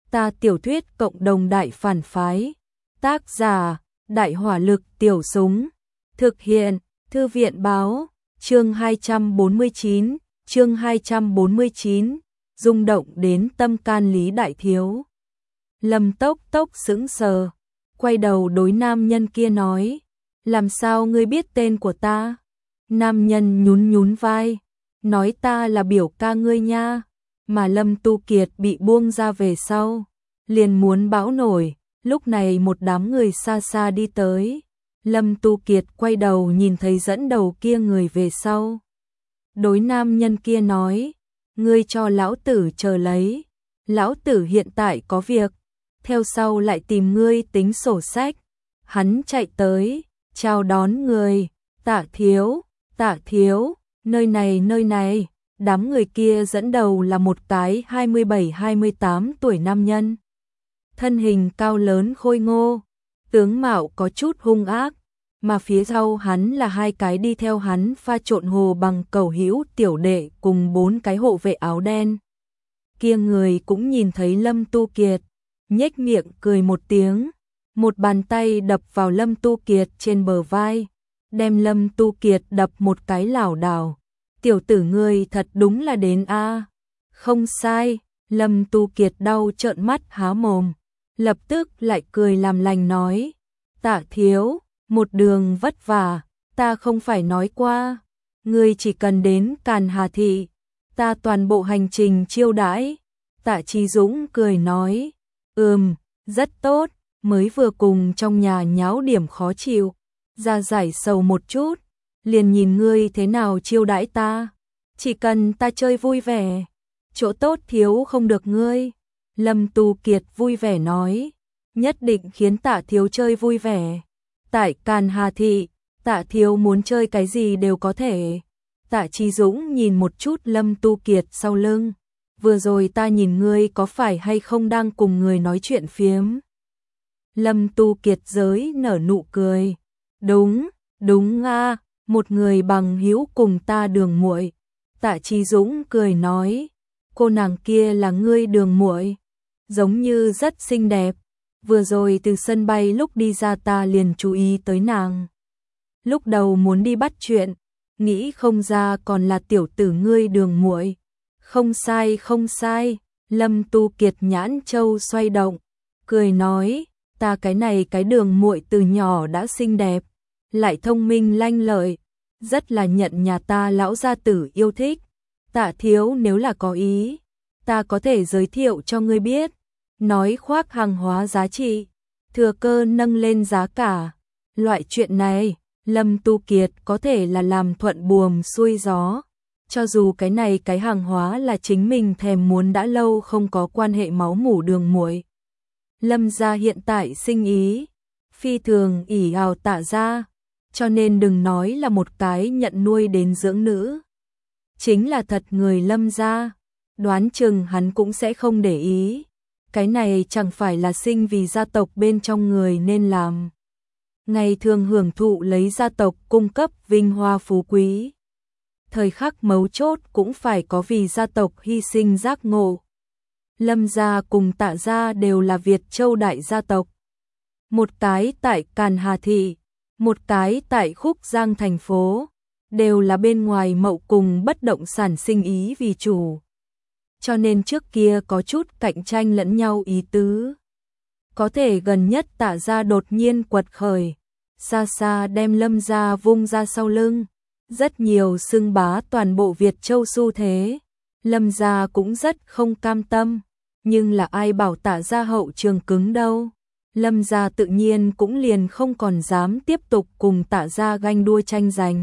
Ta tiểu thuyết cộng đồng đại phản phái. Tác giả: Đại hỏa lực tiểu súng. Thực hiện: Thư viện báo. Chương 249, chương 249, rung động đến tâm can Lý Đại Thiếu. Lâm Tốc Tốc sững sờ, quay đầu đối nam nhân kia nói, làm sao ngươi biết tên của ta? Nam nhân nhún nhún vai, nói ta là biểu ca ngươi nha. Mà Lâm Tu Kiệt bị buông ra về sau, liền muốn bão nổi. Lúc này một đám người xa xa đi tới. Lâm Tu Kiệt quay đầu nhìn thấy dẫn đầu kia người về sau. Đối nam nhân kia nói, ngươi cho lão tử chờ lấy. Lão tử hiện tại có việc, theo sau lại tìm ngươi tính sổ sách. Hắn chạy tới, chào đón người, Tạ thiếu, nơi này. Đám người kia dẫn đầu là một cái 27-28 tuổi nam nhân. Thân hình cao lớn khôi ngô, tướng mạo có chút hung ác, mà phía sau hắn là hai cái đi theo hắn pha trộn hồ bằng cầu hữu tiểu đệ cùng 4 cái hộ vệ áo đen. Kia người cũng nhìn thấy Lâm Tu Kiệt, nhếch miệng cười một tiếng, một bàn tay đập vào Lâm Tu Kiệt trên bờ vai, đem Lâm Tu Kiệt đập một cái lảo đảo. Tiểu tử ngươi thật đúng là đến a. Không sai, Lâm Tu Kiệt đau trợn mắt há mồm, lập tức lại cười làm lành nói, Tạ thiếu, một đường vất vả, ta không phải nói qua, ngươi chỉ cần đến Càn Hà Thị, ta toàn bộ hành trình chiêu đãi. Tạ Chi Dũng cười nói, rất tốt, mới vừa cùng trong nhà nháo điểm khó chịu, ra giải sầu một chút, liền nhìn ngươi thế nào chiêu đãi ta, chỉ cần ta chơi vui vẻ, chỗ tốt thiếu không được ngươi. Lâm Tu Kiệt vui vẻ nói, nhất định khiến Tạ thiếu chơi vui vẻ. Tại Càn Hà Thị, Tạ thiếu muốn chơi cái gì đều có thể. Tạ Chi Dũng nhìn một chút Lâm Tu Kiệt sau lưng, vừa rồi ta nhìn ngươi có phải hay không đang cùng người nói chuyện phiếm. Lâm Tu Kiệt giới nở nụ cười, đúng a, một người bằng hữu cùng ta đường muội. Tạ Chi Dũng cười nói, cô nàng kia là ngươi đường muội, giống như rất xinh đẹp. Vừa rồi từ sân bay lúc đi ra ta liền chú ý tới nàng. Lúc đầu muốn đi bắt chuyện, nghĩ không ra còn là tiểu tử ngươi đường muội. Không sai, Lâm Tu Kiệt nhãn châu xoay động, cười nói, ta cái đường muội từ nhỏ đã xinh đẹp, lại thông minh lanh lợi, rất là nhận nhà ta lão gia tử yêu thích. Tạ thiếu nếu là có ý, ta có thể giới thiệu cho ngươi biết. Nói khoác hàng hóa giá trị, thừa cơ nâng lên giá cả. Loại chuyện này, Lâm Tu Kiệt có thể là làm thuận buồm xuôi gió. Cho dù cái hàng hóa là chính mình thèm muốn đã lâu không có quan hệ máu mủ đường muội. Lâm gia hiện tại sinh ý, phi thường ỷ ào Tạ gia, cho nên đừng nói là một cái nhận nuôi đến dưỡng nữ. Chính là thật người Lâm gia, đoán chừng hắn cũng sẽ không để ý. Cái này chẳng phải là sinh vì gia tộc bên trong người nên làm. Ngày thường hưởng thụ lấy gia tộc cung cấp vinh hoa phú quý. Thời khắc mấu chốt cũng phải có vì gia tộc hy sinh giác ngộ. Lâm gia cùng Tạ gia đều là Việt Châu đại gia tộc. Một cái tại Càn Hà Thị, một cái tại Khúc Giang thành phố, đều là bên ngoài mậu cùng bất động sản sinh ý vì chủ. Cho nên trước kia có chút cạnh tranh lẫn nhau ý tứ. Có thể gần nhất Tạ gia đột nhiên quật khởi, xa xa đem Lâm gia vung ra sau lưng, rất nhiều xưng bá toàn bộ Việt Châu xu thế. Lâm gia cũng rất không cam tâm, nhưng là ai bảo Tạ gia hậu trường cứng đâu. Lâm gia tự nhiên cũng liền không còn dám tiếp tục cùng Tạ gia ganh đua tranh giành.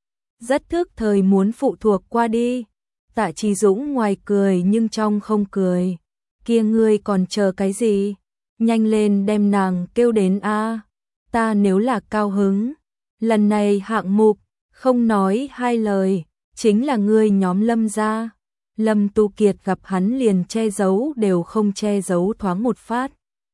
Rất thức thời muốn phụ thuộc qua đi. Tạ Chi Dũng ngoài cười nhưng trong không cười. Kia ngươi còn chờ cái gì? Nhanh lên đem nàng kêu đến a. Ta nếu là cao hứng, lần này hạng mục, không nói hai lời, chính là ngươi nhóm Lâm gia. Lâm Tu Kiệt gặp hắn liền che giấu đều không che giấu thoáng một phát.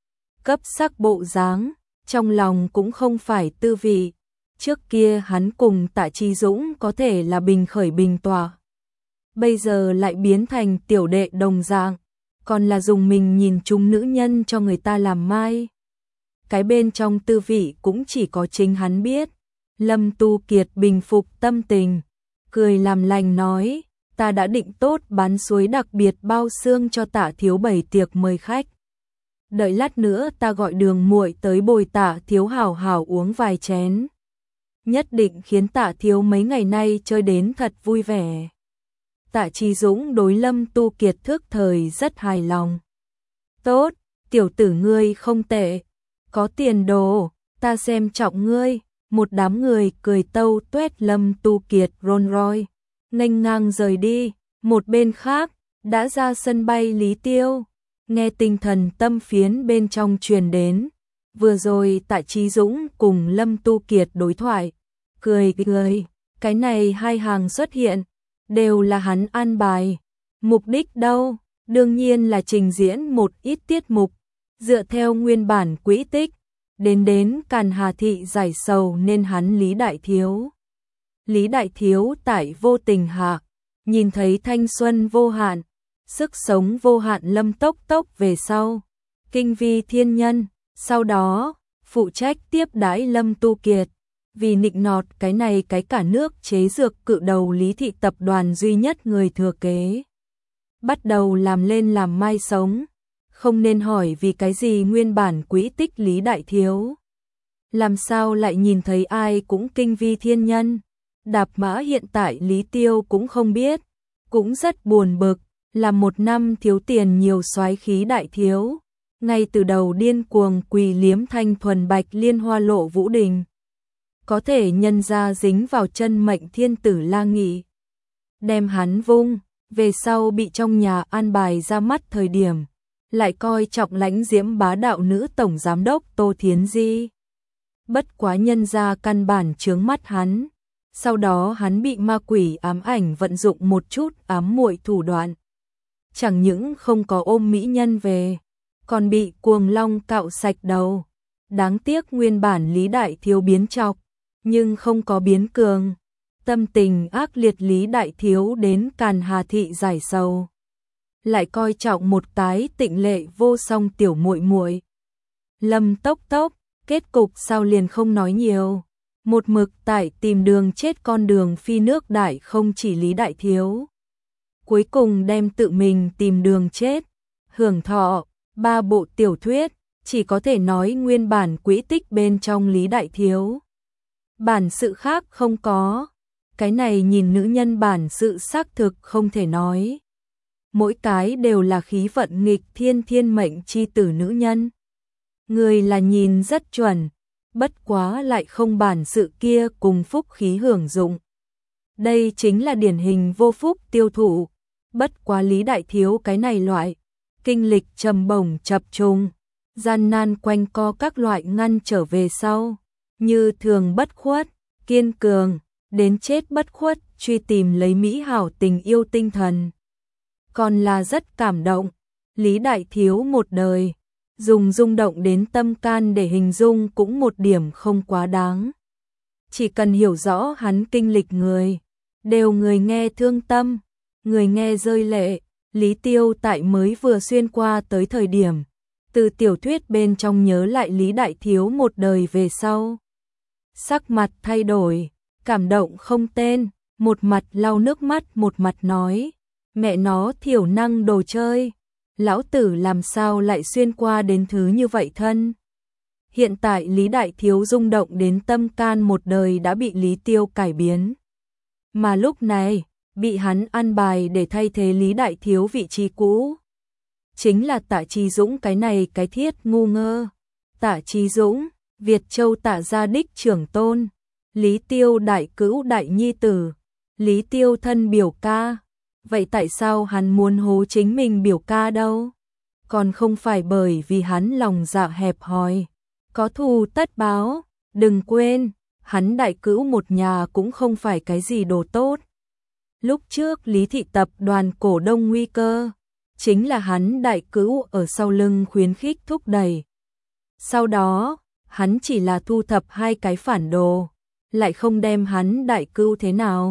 Cấp sắc bộ dáng, trong lòng cũng không phải tư vị. Trước kia hắn cùng Tạ Chi Dũng có thể là bình khởi bình tỏa. Bây giờ lại biến thành tiểu đệ đồng dạng, còn là dùng mình nhìn chúng nữ nhân cho người ta làm mai. Cái bên trong tư vị cũng chỉ có chính hắn biết. Lâm Tu Kiệt bình phục tâm tình, cười làm lành nói, ta đã định tốt bán suối đặc biệt bao xương cho Tạ thiếu bày tiệc mời khách. Đợi lát nữa ta gọi Đường muội tới bồi Tạ thiếu hảo hảo uống vài chén. Nhất định khiến Tạ thiếu mấy ngày nay chơi đến thật vui vẻ. Tạ Chí Dũng đối Lâm Tu Kiệt thức thời rất hài lòng. Tốt, tiểu tử ngươi không tệ, có tiền đồ, ta xem trọng ngươi. Một đám người cười tâu tuét. Lâm Tu Kiệt Rolls Royce nghênh ngang rời đi. Một bên khác, đã ra sân bay Lý Tiêu, nghe tinh thần tâm phiến bên trong truyền đến. Vừa rồi Tạ Chí Dũng cùng Lâm Tu Kiệt đối thoại, cười, cái này hai hàng xuất hiện, đều là hắn an bài. Mục đích đâu? Đương nhiên là trình diễn một ít tiết mục, dựa theo nguyên bản quỹ tích, đến Càn Hà Thị giải sầu nên hắn Lý Đại Thiếu. Lý Đại Thiếu tại vô tình hạ, nhìn thấy thanh xuân vô hạn, sức sống vô hạn Lâm Tốc Tốc về sau, kinh vi thiên nhân, sau đó, phụ trách tiếp đãi Lâm Tu Kiệt, vì nịnh nọt cái này cái cả nước chế dược cự đầu Lý Thị tập đoàn duy nhất người thừa kế. Bắt đầu làm lên làm mai sống, không nên hỏi vì cái gì nguyên bản quỹ tích Lý Đại Thiếu. Làm sao lại nhìn thấy ai cũng kinh vi thiên nhân, đạp mã hiện tại Lý Tiêu cũng không biết, cũng rất buồn bực, là một năm thiếu tiền nhiều soái khí đại thiếu, ngay từ đầu điên cuồng quỳ liếm thanh thuần bạch liên hoa lộ Vũ Đình. Có thể nhân ra dính vào chân mệnh thiên tử La Nghị, đem hắn vung, về sau bị trong nhà an bài ra mắt thời điểm, lại coi trọng lãnh diễm bá đạo nữ tổng giám đốc Tô Thiến Di. Bất quá nhân ra căn bản chướng mắt hắn, sau đó hắn bị ma quỷ ám ảnh vận dụng một chút ám muội thủ đoạn. Chẳng những không có ôm mỹ nhân về, còn bị cuồng long cạo sạch đầu. Đáng tiếc nguyên bản Lý Đại Thiếu biến chọc, nhưng không có biến cường. Tâm tình ác liệt Lý Đại Thiếu đến Càn Hà Thị giải sầu, lại coi trọng một cái tịnh lệ vô song tiểu muội muội. Lâm Tốc Tốc, kết cục sao liền không nói nhiều. Một mực tại tìm đường chết con đường phi nước đại không chỉ Lý Đại Thiếu. Cuối cùng đem tự mình tìm đường chết. Hưởng thọ, 3 bộ tiểu thuyết, chỉ có thể nói nguyên bản quỹ tích bên trong Lý Đại Thiếu. Bản sự khác không có. Cái này nhìn nữ nhân bản sự xác thực không thể nói. Mỗi cái đều là khí vận nghịch thiên thiên mệnh chi tử nữ nhân. Người là nhìn rất chuẩn, bất quá lại không bản sự kia cùng phúc khí hưởng dụng. Đây chính là điển hình vô phúc tiêu thụ. Bất quá Lý Đại Thiếu cái này loại, kinh lịch trầm bổng chập trùng, gian nan quanh co các loại ngăn trở về sau, như thường bất khuất, kiên cường, đến chết bất khuất, truy tìm lấy mỹ hảo tình yêu tinh thần. Còn là rất cảm động, Lý Đại Thiếu một đời, dùng rung động đến tâm can để hình dung cũng một điểm không quá đáng. Chỉ cần hiểu rõ hắn kinh lịch người, đều người nghe thương tâm, người nghe rơi lệ. Lý Tiêu tại mới vừa xuyên qua tới thời điểm, từ tiểu thuyết bên trong nhớ lại Lý Đại Thiếu một đời về sau. Sắc mặt thay đổi, cảm động không tên, một mặt lau nước mắt một mặt nói, mẹ nó thiểu năng đồ chơi, lão tử làm sao lại xuyên qua đến thứ như vậy thân. Hiện tại Lý Đại Thiếu rung động đến tâm can một đời đã bị Lý Tiêu cải biến. Mà lúc này, bị hắn an bài để thay thế Lý Đại Thiếu vị trí cũ. Chính là Tạ Chí Dũng cái này cái thiết ngu ngơ. Tạ Chí Dũng, Việt Châu Tạ gia đích trưởng tôn, Lý Tiêu đại cữu đại nhi tử, Lý Tiêu thân biểu ca. Vậy tại sao hắn muốn hố chính mình biểu ca đâu? Còn không phải bởi vì hắn lòng dạ hẹp hòi, có thù tất báo. Đừng quên, hắn đại cữu một nhà cũng không phải cái gì đồ tốt. Lúc trước Lý Thị tập đoàn cổ đông nguy cơ, chính là hắn đại cữu ở sau lưng khuyến khích thúc đẩy. Sau đó, hắn chỉ là thu thập hai cái phản đồ, lại không đem hắn đại cữu thế nào.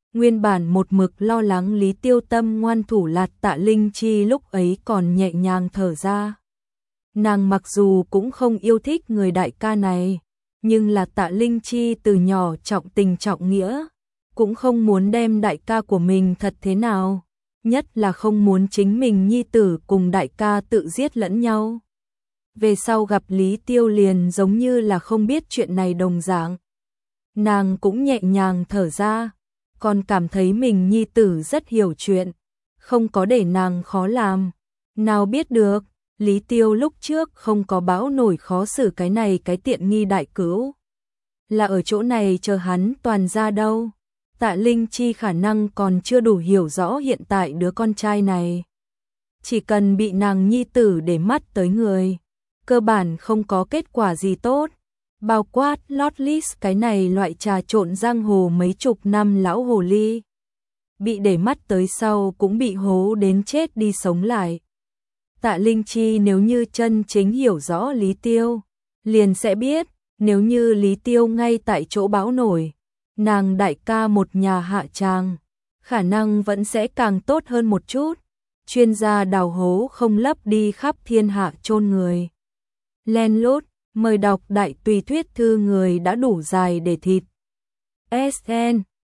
Nguyên bản một mực lo lắng Lý Tiêu tâm ngoan thủ lạt Tạ Linh Chi lúc ấy còn nhẹ nhàng thở ra. Nàng mặc dù cũng không yêu thích người đại ca này, nhưng là Tạ Linh Chi từ nhỏ trọng tình trọng nghĩa, cũng không muốn đem đại ca của mình thật thế nào, nhất là không muốn chính mình nhi tử cùng đại ca tự giết lẫn nhau. Về sau gặp Lý Tiêu liền giống như là không biết chuyện này đồng dạng. Nàng cũng nhẹ nhàng thở ra, còn cảm thấy mình nhi tử rất hiểu chuyện, không có để nàng khó làm. Nào biết được, Lý Tiêu lúc trước không có bão nổi khó xử cái này cái tiện nghi đại cữu. Là ở chỗ này chờ hắn toàn ra đâu. Tạ Linh Chi khả năng còn chưa đủ hiểu rõ hiện tại đứa con trai này. Chỉ cần bị nàng nhi tử để mắt tới người, cơ bản không có kết quả gì tốt. Bao quát Lotlis cái này loại trà trộn giang hồ mấy chục năm lão hồ ly. Bị để mắt tới sau cũng bị hố đến chết đi sống lại. Tạ Linh Chi nếu như chân chính hiểu rõ Lý Tiêu, liền sẽ biết, nếu như Lý Tiêu ngay tại chỗ bão nổi, nàng đại ca một nhà hạ tràng, khả năng vẫn sẽ càng tốt hơn một chút. Chuyên gia đào hố không lấp đi khắp thiên hạ chôn người. Len lút, mời đọc đại tùy thuyết thư người đã đủ dài để thịt. SN